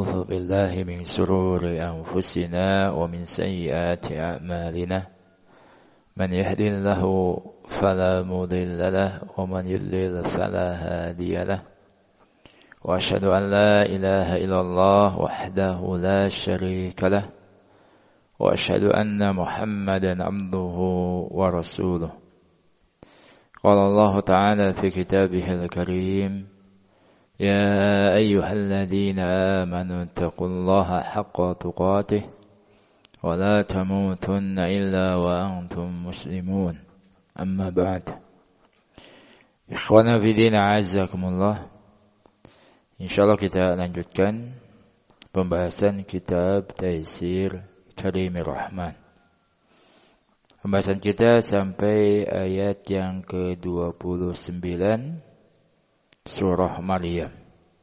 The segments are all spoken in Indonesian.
ونعوذ بالله من شرور أنفسنا ومن سيئات أعمالنا من يهد الله فلا مضل له ومن يضلل فلا هادي له وأشهد أن لا إله إلا الله وحده لا شريك له وأشهد أن محمدا عبده ورسوله قال الله تعالى في كتابه الكريم يا أيها الذين آمنوا اتقوا الله حق تقاته ولا تموتن إلا وأنتم مسلمون أما بعد إخوانا في دين أعزكم الله InsyaAllah kita lanjutkan pembahasan kitab Taisir Karimir Rahman. Pembahasan kita sampai ayat yang ke-29 surah Maryam.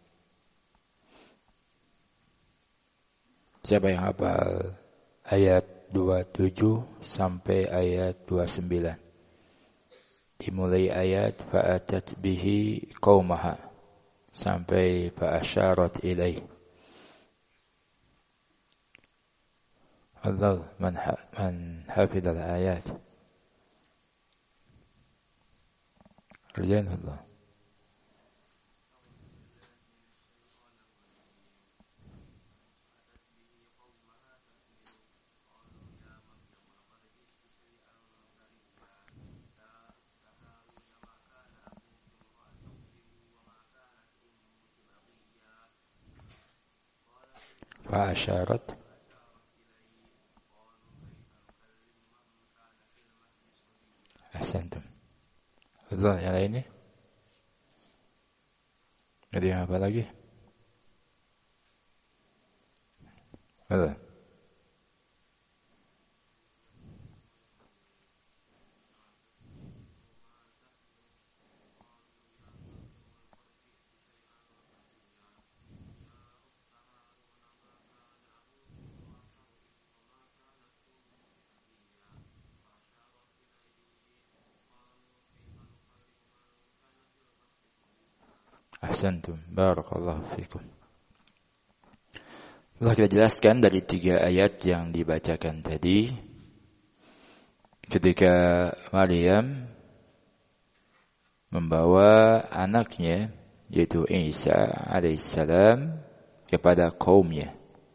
Siapa yang hafal ayat 27 sampai ayat 29? Dimulai ayat fa'atat bihi qaumaha sampai fa'asyarat ilaih. Fadhal man hafidhal ayat. Kerjaan Allah. Fa'asyarat Ahsantum. Betul, yang lainnya? Ada yang apa lagi? Betul. Ahsantum, barakallahu fikum. Telah kita jelaskan dari 3 ayat yang dibacakan tadi, ketika Maryam membawa anaknya yaitu Isa alaihissalam kepada kaumnya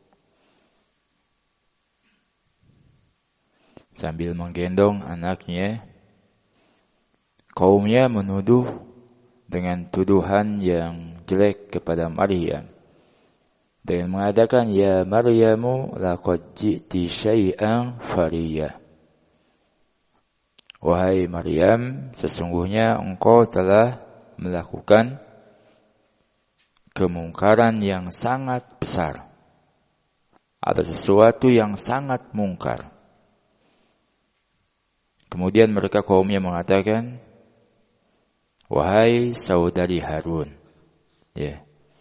sambil menggendong anaknya, kaumnya menuduh dengan tuduhan yang jelek kepada Maryam dengan mengatakan ya Maryamu laqad ji'ti syai'an fariya. Wahai Maryam, sesungguhnya engkau telah melakukan kemungkaran yang sangat besar atau sesuatu yang sangat mungkar. Kemudian mereka kaumnya mengatakan, wahai saudari Harun. Ya.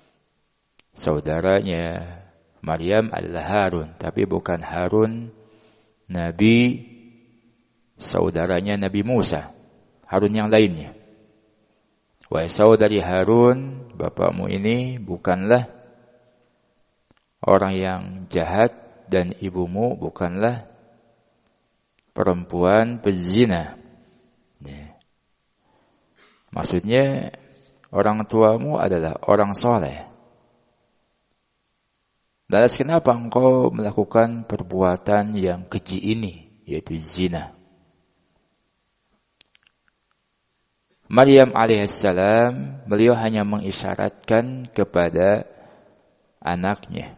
Saudaranya Maryam adalah Harun, tapi bukan Harun Nabi, saudaranya Nabi Musa. Harun yang lainnya. Wahai saudari Harun, bapakmu ini bukanlah orang yang jahat dan ibumu bukanlah perempuan pezina. Ya. Maksudnya orang tuamu adalah orang soleh. Lantas kenapa engkau melakukan perbuatan yang keji ini, yaitu zina? Maryam alaihissalam, beliau hanya mengisyaratkan kepada anaknya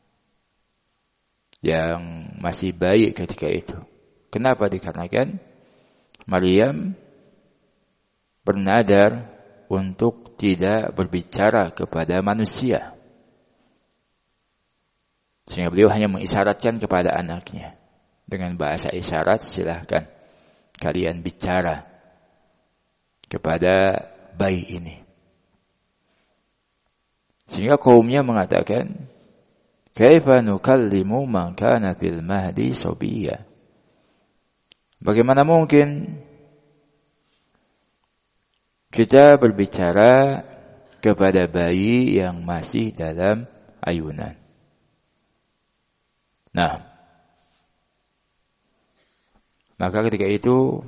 yang masih bayi ketika itu. Kenapa? Dikarenakan Maryam bernadar untuk tidak berbicara kepada manusia. Sehingga beliau hanya mengisyaratkan kepada anaknya. Dengan bahasa isyarat, silahkan kalian bicara kepada bayi ini. Sehingga kaumnya mengatakan, kaifa nukallimu man kana fil mahdi sabiyya. Bagaimana mungkin kita berbicara kepada bayi yang masih dalam ayunan. Nah, maka ketika itu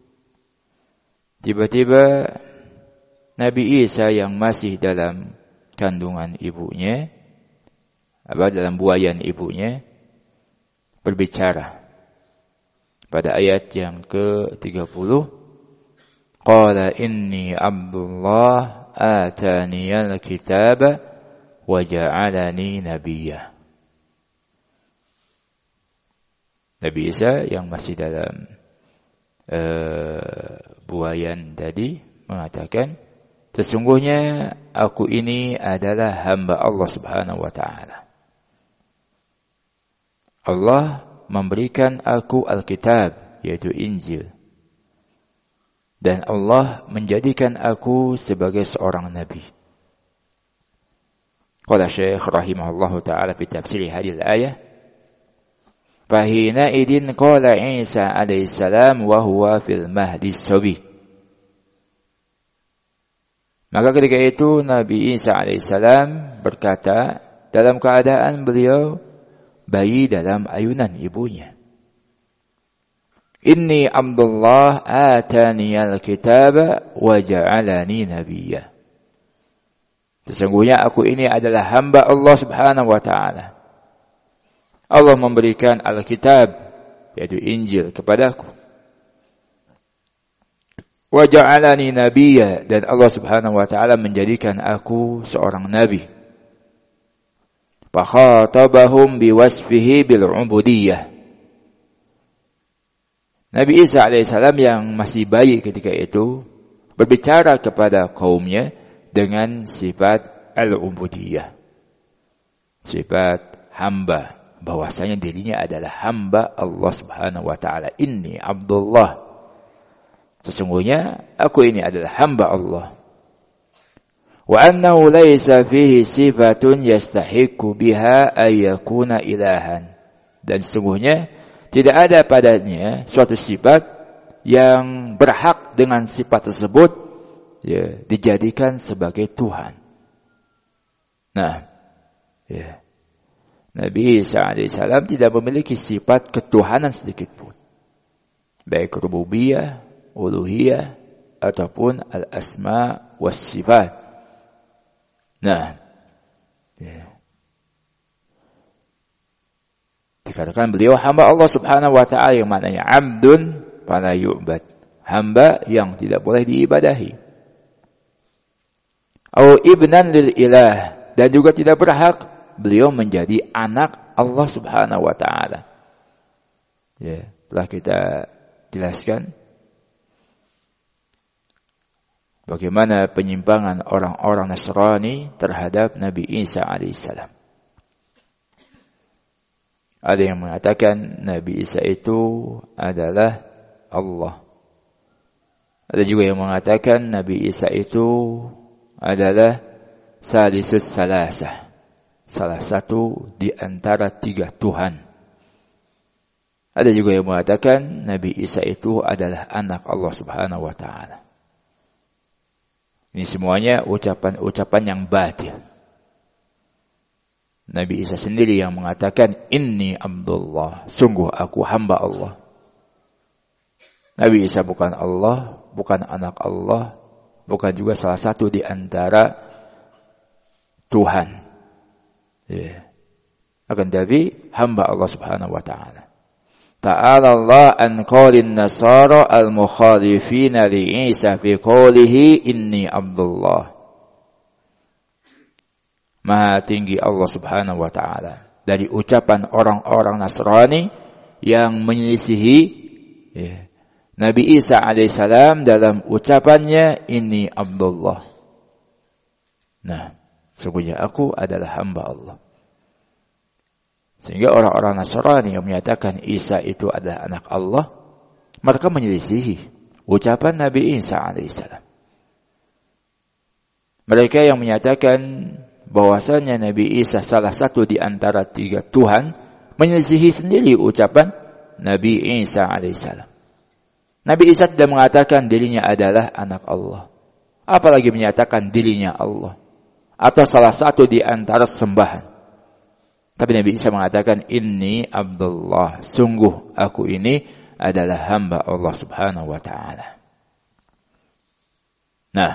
tiba-tiba Nabi Isa yang masih dalam kandungan ibunya, dalam buayan ibunya, berbicara pada ayat yang ke-30, qala inni Abdullah ataniyal kitaba wa ja'alani nabiyya. Nabi Isa yang masih dalam buayan tadi mengatakan, sesungguhnya aku ini adalah hamba Allah Subhanahu wa ta'ala. Allah memberikan aku Alkitab, yaitu Injil. Dan Allah menjadikan aku sebagai seorang nabi. Qala Syekh rahimahullahu ta'ala fi tafsir hadhihi al-ayah, fahina idin qala Isa alaihi salam wa huwa fil mahdi sabi. Maka ketika itu Nabi Isa alaihi salam berkata dalam keadaan beliau bayi dalam ayunan ibunya, inni Abdullah ataniyal kitaba wa ja'alani nabiyya. Sesungguhnya aku ini adalah hamba Allah Subhanahu wa ta'ala. Allah memberikan Alkitab, yaitu Injil, kepadaku. Wa ja'alani nabiyya, dan Allah Subhanahu wa ta'ala menjadikan aku seorang nabi. Fakhatabahum biwasfihi bil'ubudiyyah. Nabi Isa alaihissalam yang masih bayi ketika itu berbicara kepada kaumnya dengan sifat al-ubudiyyah, sifat hamba, bahwasanya dirinya adalah hamba Allah Subhanahu wa ta'ala. Inni Abdullah, sesungguhnya aku ini adalah hamba Allah. Wa annahu laysa fihi sifatun yastahiqu biha ay yakuna ilahan, dan sesungguhnya tidak ada padanya suatu sifat yang berhak dengan sifat tersebut dijadikan sebagai Tuhan. Nah, Nabi Isa alaihissalam tidak memiliki sifat ketuhanan sedikit pun, baik rububiyah, uluhiyah, ataupun al-asma was sifat. Nah, dikatakan beliau hamba Allah Subhanahu wa ta'ala, yang maknanya abdun fala yu'bad, hamba yang tidak boleh diibadahi. Au ibnan lil ilah, dan juga tidak berhak beliau menjadi anak Allah Subhanahu wa ta'ala. Ya, telah kita jelaskan bagaimana penyimpangan orang-orang Nasrani terhadap Nabi Isa alaihissalam. Ada yang mengatakan Nabi Isa itu adalah Allah. Ada juga yang mengatakan Nabi Isa itu adalah salisus salasah, salah satu di antara tiga Tuhan. Ada juga yang mengatakan Nabi Isa itu adalah anak Allah Subhanahu wa ta'ala. Ini semuanya ucapan-ucapan yang batil. Nabi Isa sendiri yang mengatakan inni Abdullah, sungguh aku hamba Allah. Nabi Isa bukan Allah, bukan anak Allah, bukan juga salah satu di antara Tuhan. Akan tapi hamba Allah Subhanahu wa ta'ala. Ta'ala Allah an qawlin nasara al-mukhalifina li Isa fi qawlihi inni Abdullah. Maha tinggi Allah Subhanahu wa ta'ala dari ucapan orang-orang Nasrani yang menyelisihi Nabi Isa alaihissalam dalam ucapannya inni Abdullah. Nah, sesungguhnya aku adalah hamba Allah. Sehingga orang-orang Nasrani yang menyatakan Isa itu adalah anak Allah, mereka menyelisihi ucapan Nabi Isa alaihissalam. Mereka yang menyatakan bahwasanya Nabi Isa salah satu di antara tiga Tuhan, menyelisihi sendiri ucapan Nabi Isa alaihissalam. Nabi Isa tidak mengatakan dirinya adalah anak Allah, apalagi menyatakan dirinya Allah atau salah satu di antara sembahan. Tapi Nabi Isa mengatakan, inni Abdullah, sungguh aku ini adalah hamba Allah subhanahu wa ta'ala. Nah,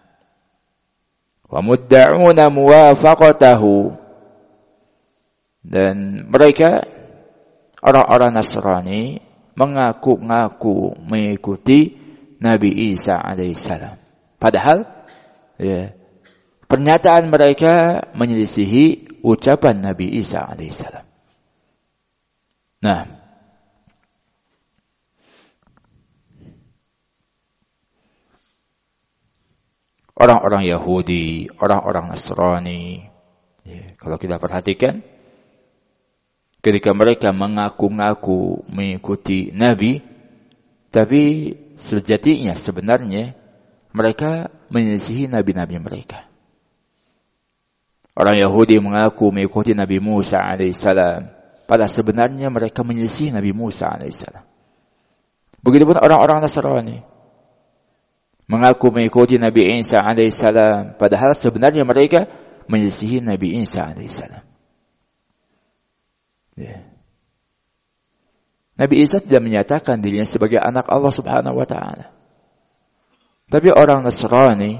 wa mudda'una muwafaqatahu, dan mereka orang-orang Nasrani mengaku-ngaku mengikuti Nabi Isa alaihissalam. Padahal pernyataan mereka menyelisihi ucapan Nabi Isa alaihissalam. Nah, orang-orang Yahudi, orang-orang Nasrani, kalau kita perhatikan, ketika mereka mengaku-ngaku mengikuti Nabi, tapi sejatinya sebenarnya mereka menyelisihi nabi-nabi mereka. Orang Yahudi mengaku mengikuti Nabi Musa alaihissalam, padahal sebenarnya mereka menyelisihi Nabi Musa alaihissalam. Begitupun orang-orang Nasrani mengaku mengikuti Nabi Isa alaihissalam, padahal sebenarnya mereka menyelisihi Nabi Isa alaihissalam. Nabi Isa tidak menyatakan dirinya sebagai anak Allah subhanahu wa ta'ala. Tapi orang Nasrani,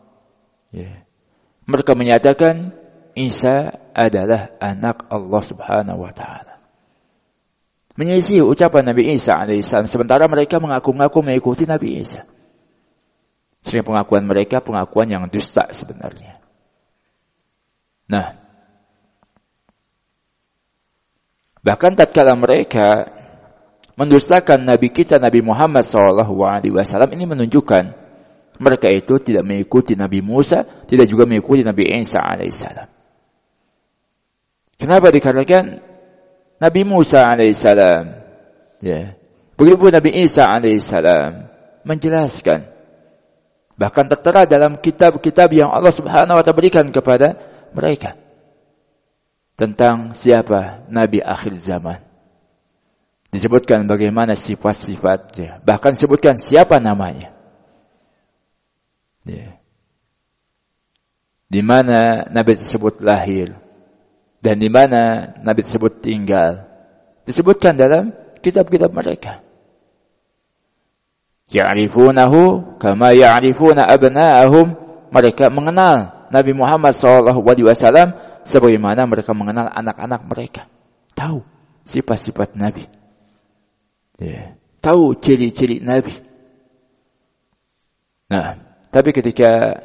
mereka menyatakan Isa adalah anak Allah subhanahu wa ta'ala. Menyelisihi ucapan Nabi Isa alaihissalam, sementara mereka mengaku-ngaku mengikuti Nabi Isa. Sehingga pengakuan mereka pengakuan yang dusta sebenarnya. Nah, bahkan tatkala mereka mendustakan Nabi kita Nabi Muhammad SAW, ini menunjukkan mereka itu tidak mengikuti Nabi Musa, tidak juga mengikuti Nabi Isa alaihissalam. Kenapa? Dikarenakan Nabi Musa alaihissalam, begitu Nabi Isa alaihissalam menjelaskan, bahkan tertera dalam kitab-kitab yang Allah Subhanahu wa ta'ala berikan kepada mereka tentang siapa Nabi akhir zaman. Disebutkan bagaimana sifat-sifatnya, bahkan disebutkan siapa namanya. Di mana Nabi tersebut lahir dan di mana Nabi tersebut tinggal, disebutkan dalam kitab-kitab mereka. Ya'rifunahu kama ya'rifuna abna'ahum, mereka mengenal Nabi Muhammad SAW sebagaimana mereka mengenal anak-anak mereka. Tahu sifat-sifat Nabi, tahu ciri-ciri Nabi. Nah, tapi ketika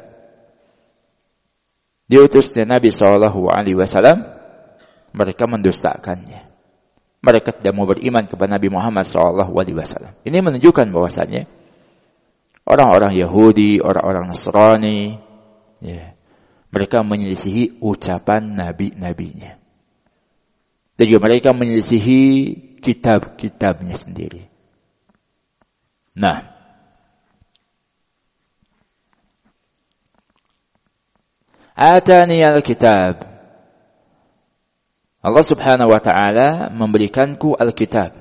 diutusnya Nabi SAW, mereka mendustakannya. Mereka tidak mau beriman kepada Nabi Muhammad SAW. Ini menunjukkan bahwasannya orang-orang Yahudi, orang-orang Nasrani, mereka menyelisihi ucapan nabi-nabinya. Dan juga mereka menyelisihi kitab-kitabnya sendiri. Nah, atani al-kitab, Allah subhanahu wa ta'ala memberikanku al-kitab.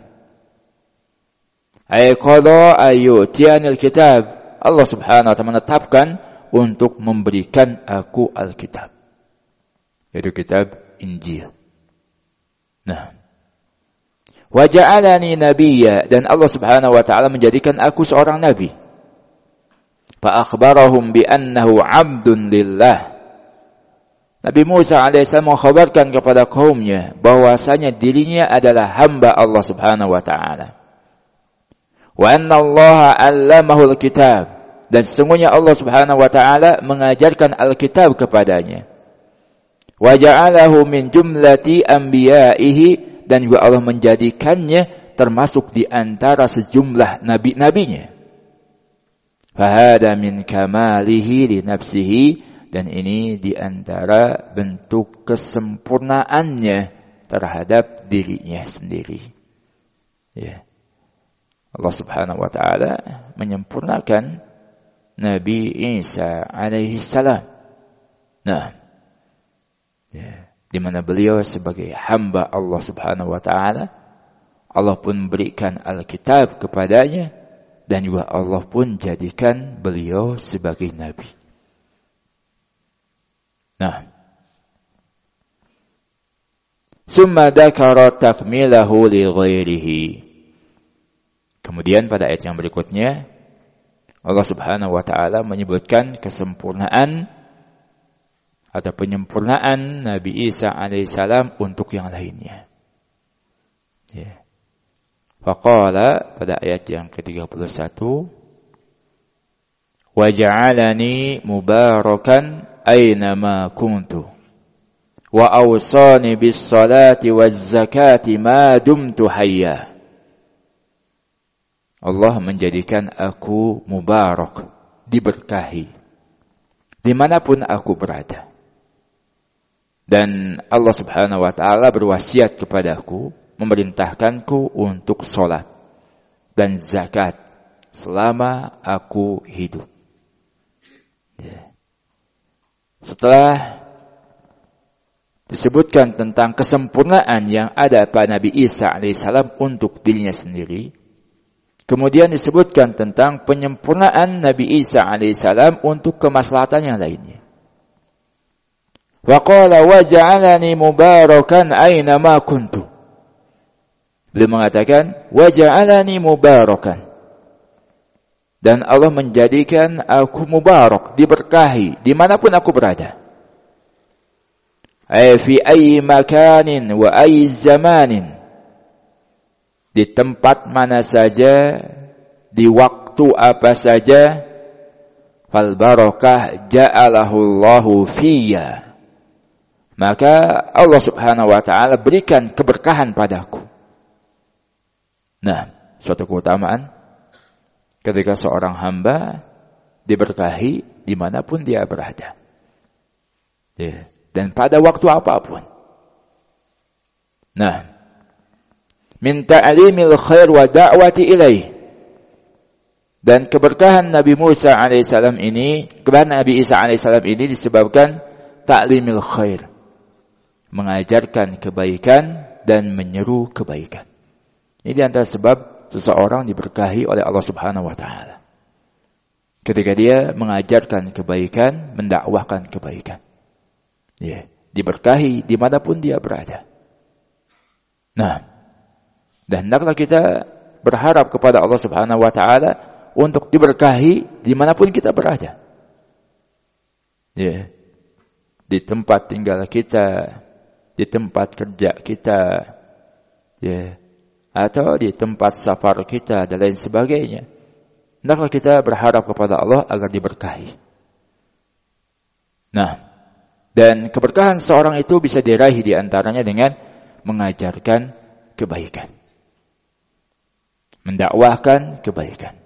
Ay qada ayyutiyani al-kitab, Allah subhanahu wa ta'ala menetapkan untuk memberikan aku al-kitab, yaitu kitab Injil. Nah, wa ja'alani nabiyya, dan Allah subhanahu wa ta'ala menjadikan aku seorang nabi. Fa akhbarahum bi annahu 'abdun lillah, Nabi Musa alaihissalam mengkhabarkan kepada kaumnya bahwasanya dirinya adalah hamba Allah subhanahu wa ta'ala. Wa anna Allah 'allamahu al-kitab, dan sesungguhnya Allah subhanahu wa ta'ala mengajarkan al-kitab kepadanya. Wa ja'alahu min jumlati anbiya'ihi, dan juga Allah menjadikannya termasuk di antara sejumlah nabi-nabinya. Fahada min kamalihi li nafsihi, dan ini di antara bentuk kesempurnaannya terhadap dirinya sendiri. Allah subhanahu wa ta'ala menyempurnakan Nabi Isa alaihi salam. Nah, di mana beliau sebagai hamba Allah subhanahu wa ta'ala, Allah pun berikan Alkitab kepadanya, dan juga Allah pun jadikan beliau sebagai Nabi. Nah, Summa dzakara takmilahu li ghairihi. Kemudian pada ayat yang berikutnya Allah Subhanahu wa taala menyebutkan kesempurnaan atau penyempurnaan Nabi Isa alaihissalam untuk yang lainnya. Ya. Faqala pada ayat yang ke-31 wa ja'alani mubarakan aynama kuntu wa awsani bis salati waz zakati ma dumtu hayya. Allah menjadikan aku mubarak, diberkahi dimanapun aku berada. Dan Allah Subhanahu wa taala berwasiat kepadaku, memerintahkanku untuk salat dan zakat selama aku hidup. Ya. Setelah disebutkan tentang kesempurnaan yang ada pada Nabi Isa alaihissalam untuk dirinya sendiri, kemudian disebutkan tentang penyempurnaan Nabi Isa alaihissalam untuk kemaslahatan yang lainnya. Wa qala wa ja'alani mubarakan aina ma kuntu. Beliau mengatakan wa ja'alani mubarakan. Dan Allah menjadikan aku mubarak, diberkahi dimanapun aku berada. Ay fi ayyi makanin wa ayyi zamanin. Di tempat mana saja, di waktu apa saja, fal barakah ja'alahu Allahu fiyya. Maka Allah Subhanahu wa taala berikan keberkahan padaku. Nah, suatu keutamaan ketika seorang hamba diberkahi dimanapun dia berada. Ya. Dan pada waktu apapun. Nah, min ta'limil khair wa da'wati ilaih. Dan keberkahan Nabi Musa alaihissalam ini, keberkahan Nabi Isa alaihissalam ini disebabkan ta'limil khair. Mengajarkan kebaikan dan menyeru kebaikan. Ini di antara sebab seseorang diberkahi oleh Allah Subhanahu wa taala. Ketika dia mengajarkan kebaikan, mendakwahkan kebaikan. Ya, diberkahi dimanapun dia berada. Nah, dan hendaklah kita berharap kepada Allah Subhanahu wa taala untuk diberkahi dimanapun kita berada. Ya. Di tempat tinggal kita, di tempat kerja kita, ya, atau di tempat safar kita dan lain sebagainya. Hendaklah kita berharap kepada Allah agar diberkahi. Nah, dan keberkahan seorang itu bisa diraih di antaranya dengan mengajarkan kebaikan. Mendakwahkan kebaikan.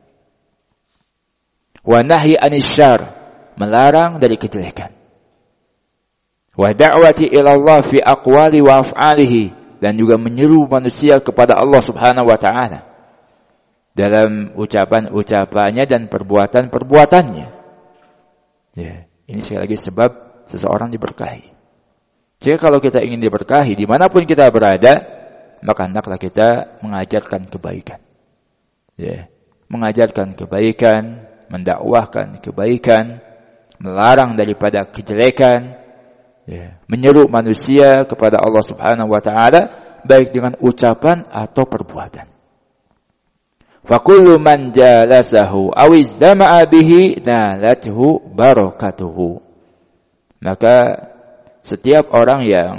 Wa nahyi anis syarr, melarang dari kejelekan. Wa da'wati ila Allah fi aqwali wa af'alihi, dan juga menyeru manusia kepada Allah Subhanahu wa taala dalam ucapan-ucapannya dan perbuatan-perbuatannya. Ya, ini sekali lagi sebab seseorang diberkahi. Jika kalau kita ingin diberkahi dimanapun kita berada, maka hendaklah kita mengajarkan kebaikan. Ya, mengajarkan kebaikan, mendakwahkan kebaikan, melarang daripada kejelekan, ya, menyeru manusia kepada Allah Subhanahu wa taala baik dengan ucapan atau perbuatan. Fa kullu man jalasahu aw izama'a bihi nalathu barakatuhu. Maka setiap orang yang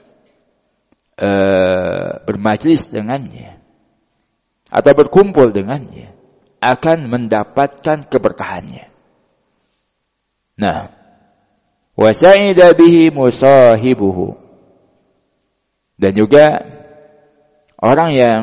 bermajlis dengannya atau berkumpul dengannya akan mendapatkan keberkahannya. Nah, wa sa'ida bihi musahibuhu. Dan juga orang yang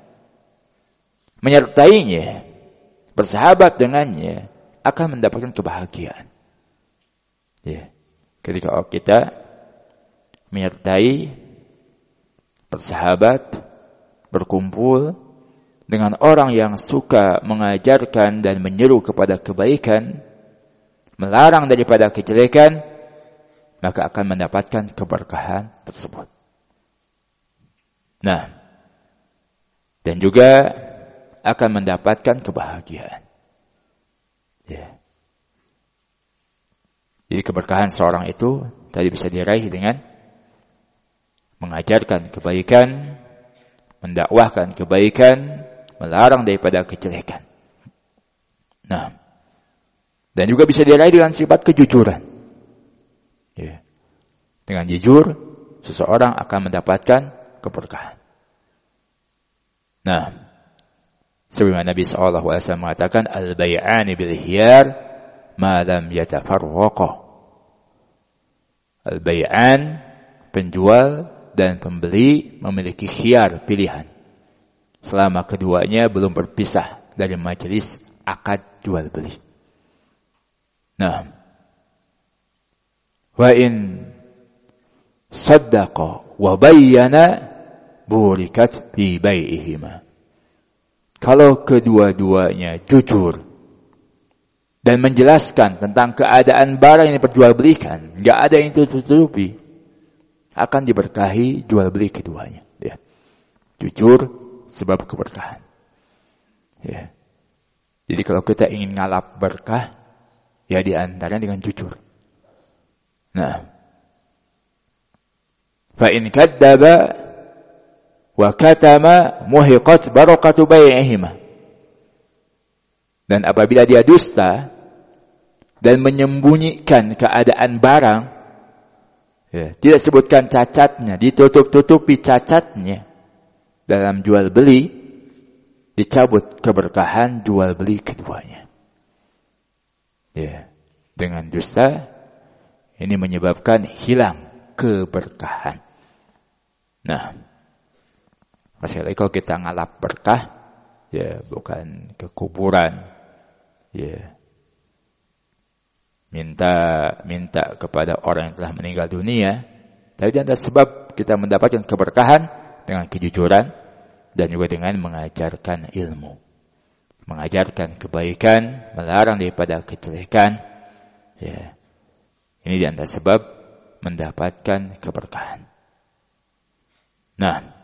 menyertainya, bersahabat dengannya, akan mendapatkan kebahagiaan. Ya. Ketika kita menyertai, bersahabat, berkumpul dengan orang yang suka mengajarkan dan menyeru kepada kebaikan, melarang daripada kejelekan, maka akan mendapatkan keberkahan tersebut. Nah, dan juga akan mendapatkan kebahagiaan. Ya. Jadi keberkahan seorang itu tadi bisa diraih dengan mengajarkan kebaikan, mendakwahkan kebaikan, melarang daripada kejelekan. Nah, dan juga bisa diraih dengan sifat kejujuran. Ya. Dengan jujur, seseorang akan mendapatkan keberkahan. Nah, sebagaimana Nabi SAW mengatakan, al-bay'ani bil khiyar ma lam yatafarraqa. Al-bay'an, penjual dan pembeli memiliki khiyar, pilihan, selama keduanya belum berpisah dari majelis akad jual beli. Nah, wa in saddaqa wa bayyana burikat fi bai'ihima. Kalau kedua-duanya jujur dan menjelaskan tentang keadaan barang yang diperjualbelikan, enggak ada yang tutup-tutupi, akan diberkahi jual beli keduanya. Ya. Jujur sebab keberkahan. Ya. Jadi kalau kita ingin ngalap berkah, ya diantaranya dengan jujur. Nah, fa in kadzdzaba wa katama muhiqat barakatu bai'ihima. Dan apabila dia dusta dan menyembunyikan keadaan barang, ya, tidak sebutkan cacatnya, ditutup-tutupi cacatnya dalam jual beli, dicabut keberkahan jual beli keduanya. Ya, dengan dusta ini menyebabkan hilang keberkahan. Nah, sekali lagi kalau kita ngalap berkah, ya bukan ke kuburan, ya minta kepada orang yang telah meninggal dunia, tapi di antara sebab kita mendapatkan keberkahan dengan kejujuran dan juga dengan mengajarkan ilmu, mengajarkan kebaikan, melarang daripada kejelekan. Ya, ini di antara sebab mendapatkan keberkahan. Nah,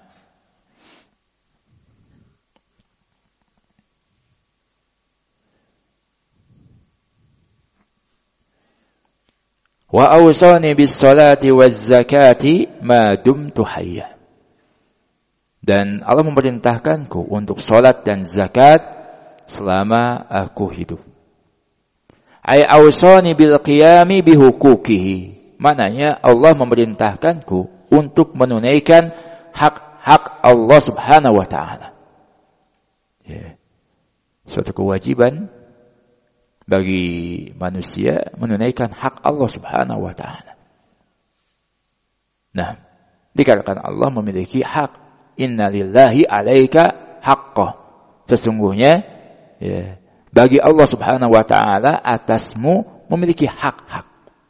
wa awsani bis salati waz zakati ma dumtu hayya. Dan Allah memerintahkanku untuk salat dan zakat selama aku hidup. Ay awsani bil qiyami bi huquqihi. Maknanya Allah memerintahkanku untuk menunaikan hak-hak Allah Subhanahu wa taala. Ya. Suatu kewajiban bagi manusia menunaikan hak Allah Subhanahu wa taala. Nah, dikatakan Allah memiliki hak. Inna lillahi 'alaika haqqah. Sesungguhnya ya, bagi Allah Subhanahu wa taala atasmu memiliki hak-hak.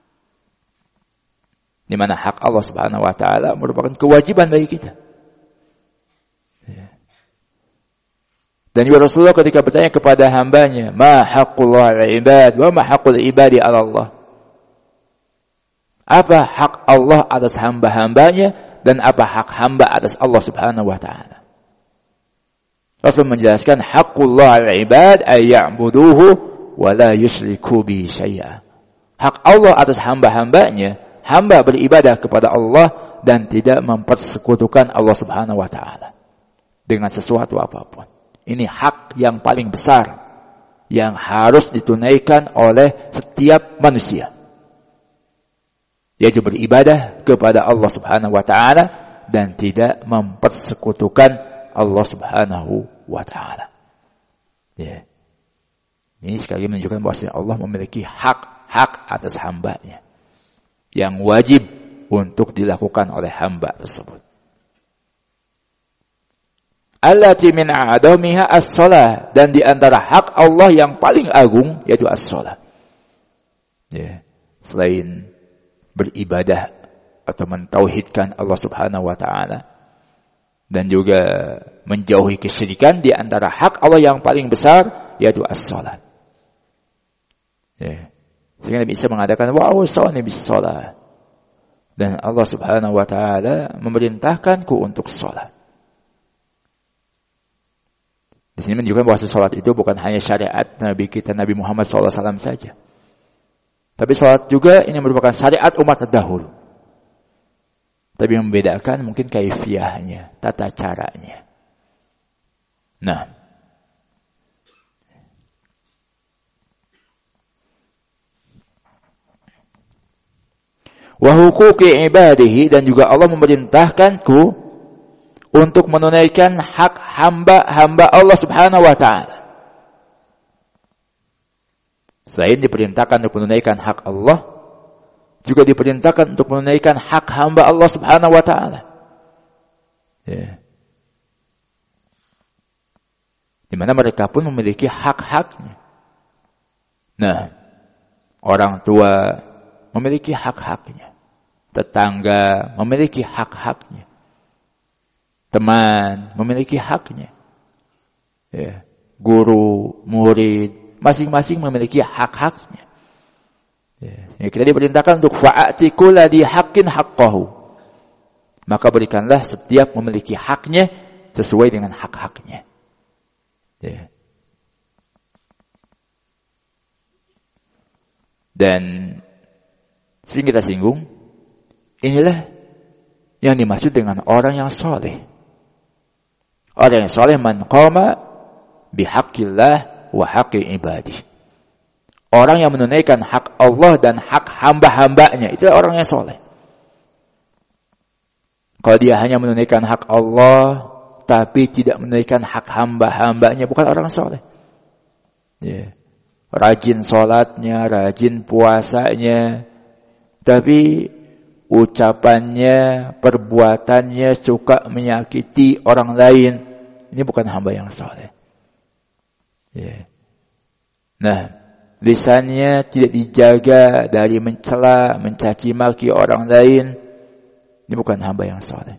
Di mana hak Allah Subhanahu wa taala merupakan kewajiban bagi kita. Ya. Dan juga Rasulullah ketika bertanya kepada hambanya, ma haqqullah al-ibad wa ma haqqul ibadi ala Allah. Apa hak Allah atas hamba-hambanya dan apa hak hamba atas Allah Subhanahu wa taala? Rasul menjelaskan haqqullah al-ibad ay ya'buduhu wa la yusyriku bihi syai'a. Hak Allah atas hamba-hambanya, hamba beribadah kepada Allah dan tidak mempersekutukan Allah Subhanahu wa taala dengan sesuatu apapun. Ini hak yang paling besar yang harus ditunaikan oleh setiap manusia, yaitu beribadah kepada Allah Subhanahu wa taala dan tidak mempersekutukan Allah Subhanahu wa taala. Ya. Ini sekali menunjukkan bahwa Allah memiliki hak atas hambanya yang wajib untuk dilakukan oleh hamba tersebut. Allati min a'damiha as-shalah, dan di antara hak Allah yang paling agung yaitu as-shalah. Ya, selain beribadah atau mentauhidkan Allah Subhanahu wa taala dan juga menjauhi kesyirikan, di antara hak Allah yang paling besar yaitu as-shalah. Ya. Sehingga Nabi Isa mengatakan wa awsani bis-shalah. Dan Allah Subhanahu wa taala memerintahkanku untuk salat. Di sini menunjukkan bahwa salat itu bukan hanya syariat Nabi kita Nabi Muhammad SAW saja. Tapi salat juga ini merupakan syariat umat terdahulu. Tapi yang membedakan mungkin kaifiyahnya, tata caranya. Nah, wa huquqi ibadihi, dan juga Allah memerintahkanku untuk menunaikan hak hamba-hamba Allah Subhanahu wa taala. Selain diperintahkan untuk menunaikan hak Allah, juga diperintahkan untuk menunaikan hak hamba Allah Subhanahu wa taala. Ya. Di mana mereka pun memiliki hak-haknya. Nah, orang tua memiliki hak-haknya. Tetangga memiliki hak-haknya. Teman memiliki haknya. Ya. Guru, murid, masing-masing memiliki hak-haknya. Ya. Kita diperintahkan untuk fa'ati kulli haqqin haqqahu. Maka berikanlah setiap memiliki haknya sesuai dengan hak-haknya. Ya. Dan sering kita singgung, inilah yang dimaksud dengan orang yang soleh. Orang yang soleh man qama bihaqqillah wa haqqi ibadih. Orang yang menunaikan hak Allah dan hak hamba-hambanya, itulah orang yang soleh. Kalau dia hanya menunaikan hak Allah, tapi tidak menunaikan hak hamba-hambanya, bukan orang soleh. Ya. Rajin sholatnya, rajin puasanya, tapi ucapannya, perbuatannya suka menyakiti orang lain. Ini bukan hamba yang soleh. Ya. Nah, lisannya tidak dijaga dari mencela, mencaci maki orang lain. Ini bukan hamba yang soleh.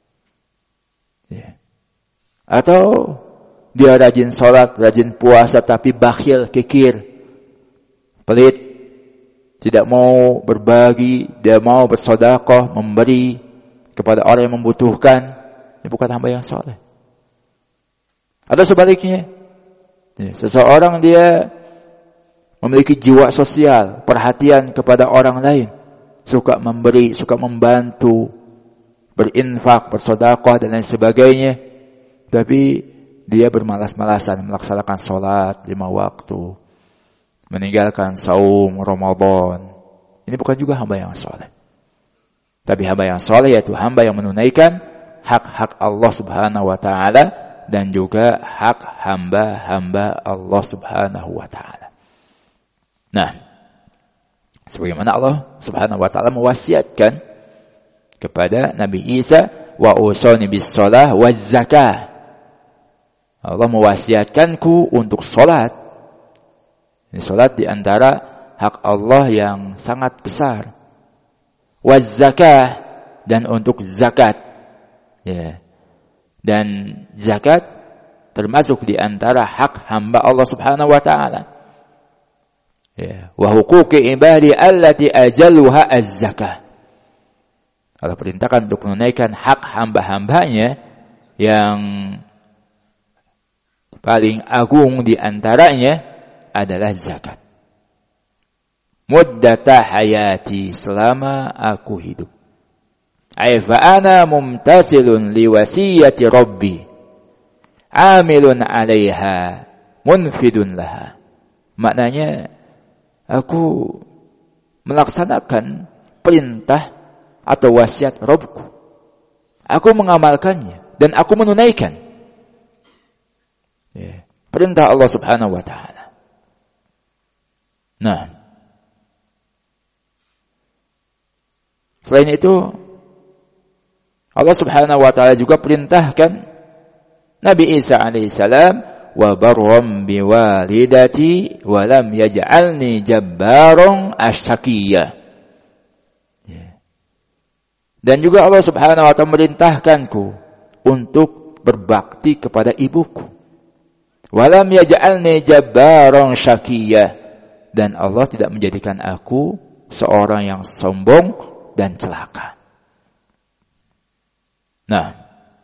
Ya. Atau dia rajin sholat, rajin puasa, tapi bakhil, kikir, pelit, tidak mau berbagi, tidak mau bersedekah, memberi kepada orang yang membutuhkan. Ini bukan hamba yang soleh. Atau sebaliknya, ya, seseorang dia memiliki jiwa sosial, perhatian kepada orang lain, suka memberi, suka membantu, berinfak, bersedekah dan lain sebagainya, tapi dia bermalas-malasan melaksanakan sholat 5 waktu, meninggalkan saum Ramadan. Ini bukan juga hamba yang soleh. Tapi hamba yang soleh yaitu hamba yang menunaikan hak-hak Allah Subhanahu wa taala dan juga hak hamba-hamba Allah Subhanahu wa taala. Nah, sebagaimana Allah Subhanahu wa taala mewasiatkan kepada Nabi Isa, wa usani bis shalah waz zakah. Allah mewasiatkanku untuk salat. Ini salat di antara hak Allah yang sangat besar. Waz zakah, dan untuk zakat. Ya. Dan zakat termasuk di antara hak hamba Allah Subhanahu wa taala. Ya, wa huquqi ibadi allati ajalluha az-zakah. Allah perintahkan untuk menunaikan hak hamba-hambanya yang paling agung di antaranya adalah zakat. Muddata hayati, selama aku hidup. Ay fa ana mumtasilun liwasiyati rabbi, amilun 'alaiha, munfidun laha. Maknanya aku melaksanakan perintah atau wasiat Rabbku. Aku mengamalkannya dan aku menunaikan. Ya, perintah Allah Subhanahu wa taala. Nah, selain itu Allah Subhanahu wa taala juga perintahkan Nabi Isa alaihissalam, wa barram biwalidati wa lam yaj'alni jabbaran asyqiyya. Dan juga Allah Subhanahu wa taala memerintahkanku untuk berbakti kepada ibuku. Wa lam yaj'alni jabbaran syaqiyya, dan Allah tidak menjadikan aku seorang yang sombong dan celaka. Nah,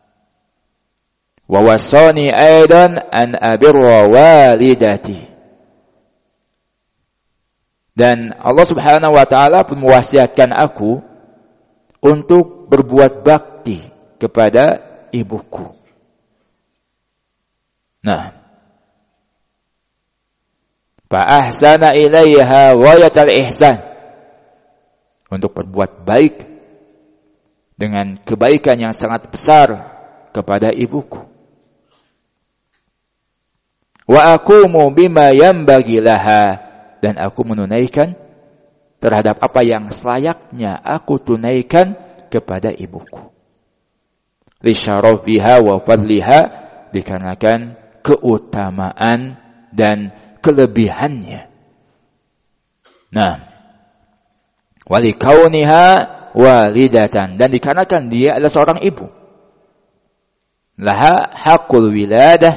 wa wasani aidan an abirra walidati. Dan Allah Subhanahu wa taala pun mewasiatkan aku untuk berbuat bakti kepada ibuku. Nah, fa ahsana ilaiha ghayatal ihsan, untuk berbuat baik dengan kebaikan yang sangat besar kepada ibuku. Wa aqumu bima yanbaghi laha, dan aku menunaikan terhadap apa yang selayaknya aku tunaikan kepada ibuku. Li syarafiha wa fadliha, dikarenakan keutamaan dan kelebihannya. Nah, wali kauniha walidatan, dan dikarenakan dia adalah seorang ibu. Laha haqqul wiladah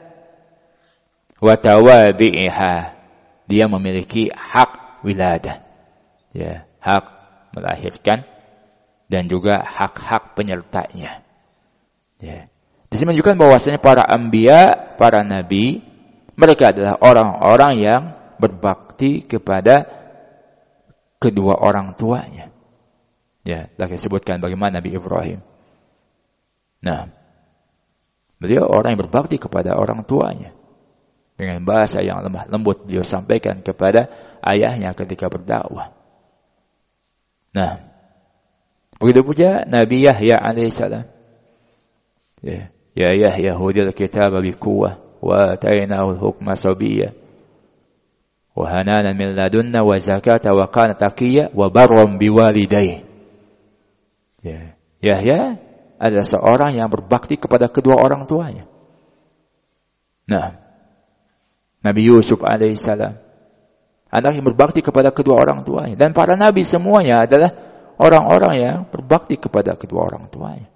wa tawabi'iha, dia memiliki hak wiladah, ya, hak melahirkan dan juga hak-hak penyertanya. Ya. Di sini menunjukkan bahwasanya para anbiya, para nabi, mereka adalah orang-orang yang berbakti kepada kedua orang tuanya. Ya, telah disebutkan bagaimana Nabi Ibrahim. Nah, beliau orang yang berbakti kepada orang tuanya. Dengan bahasa yang lemah lembut beliau sampaikan kepada ayahnya ketika berdakwah. Nah, begitu pula Nabi Yahya alaihissalam. Ya, ya Yahya hudil kitaba biquwwah wa atainahu al-hukma sabiyya wa hananan min ladunna wa zakata wa kana taqiyya wa barran biwalidayhi. Ya, Yahya adalah seorang yang berbakti kepada kedua orang tuanya. Nah, Nabi Yusuf alaihissalam, anak yang berbakti kepada kedua orang tuanya. Dan para nabi semuanya adalah orang-orang yang berbakti kepada kedua orang tuanya.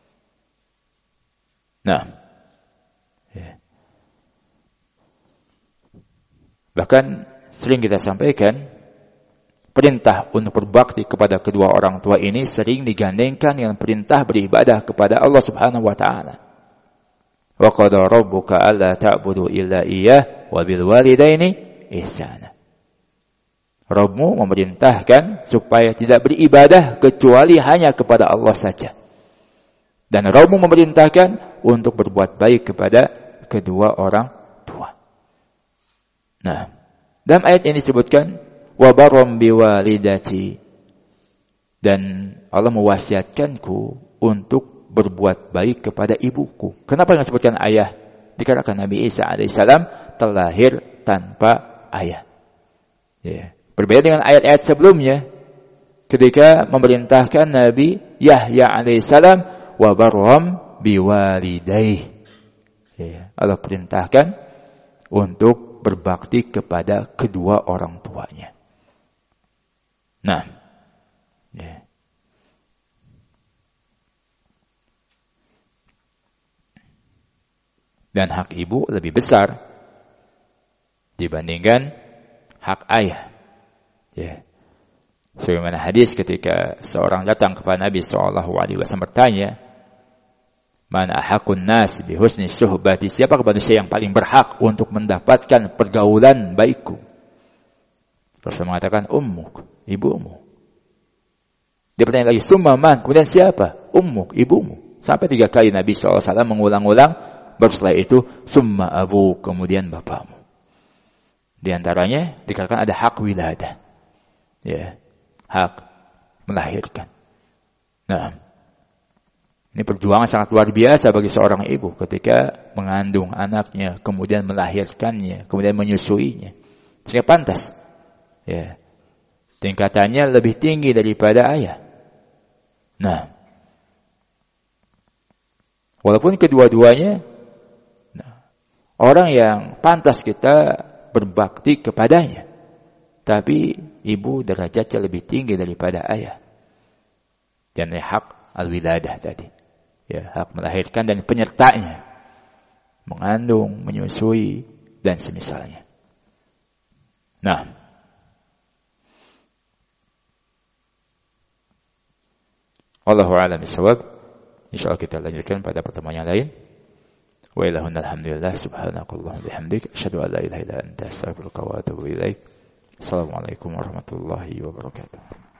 Nah, ya. Bahkan sering kita sampaikan, perintah untuk berbakti kepada kedua orang tua ini sering digandengkan dengan perintah beribadah kepada Allah Subhanahu wa taala. Wa qada rabbuka alla ta'budu illa iyyah wa bil walidaini ihsana. Rabbmu memerintahkan supaya tidak beribadah kecuali hanya kepada Allah saja. Dan Rabbmu memerintahkan untuk berbuat baik kepada kedua orang tua. Nah, dalam ayat ini disebutkan wa barram biwalidati, dan Allah mewasiatkanku untuk berbuat baik kepada ibuku. Kenapa yang disebutkan ayah? Dikarenakan Nabi Isa alaihissalam terlahir tanpa ayah. Ya. Berbeda dengan ayat-ayat sebelumnya, ketika memerintahkan Nabi Yahya alaihissalam wa barram biwalidayhi. Ya. Allah perintahkan untuk berbakti kepada kedua orang tuanya. Nah, ya. Dan hak ibu lebih besar dibandingkan hak ayah. Ya. Sebagaimana hadis ketika seorang datang kepada Nabi SAW bertanya, "Man ahakun nas bi husni suhbati?" Siapa manusia yang paling berhak untuk mendapatkan pergaulan baikku? Rasul mengatakan, "Ummuk," ibumu. Dia bertanya lagi, "Summa man?" Kemudian siapa? "Ummuk," ibumu. Sampai 3 kali Nabi SAW mengulang-ulang. Baru setelah itu, "Summa abu," kemudian bapamu. Di antaranya dikatakan ada hak wiladah. Ya, hak melahirkan. Nah, ini perjuangan sangat luar biasa bagi seorang ibu ketika mengandung anaknya, kemudian melahirkannya, kemudian menyusuinya. Sehingga pantas, ya, tingkatannya lebih tinggi daripada ayah. Nah, walaupun kedua-duanya, orang yang pantas kita berbakti kepadanya, tapi ibu derajatnya lebih tinggi daripada ayah. Dan hak al-wiladah tadi, ya, hak melahirkan dan penyertanya, mengandung, menyusui, dan semisalnya. Nah, Wallahu a'lam bishawab. Insyaallah kita lanjutkan pada pertemuan yang lain. Wa ilahunal hamdulillah subhanakallahumma bihamdik asyhadu an la ilaha illa anta astaghfiruka wa atubu ilaik. Assalamualaikum warahmatullahi wabarakatuh.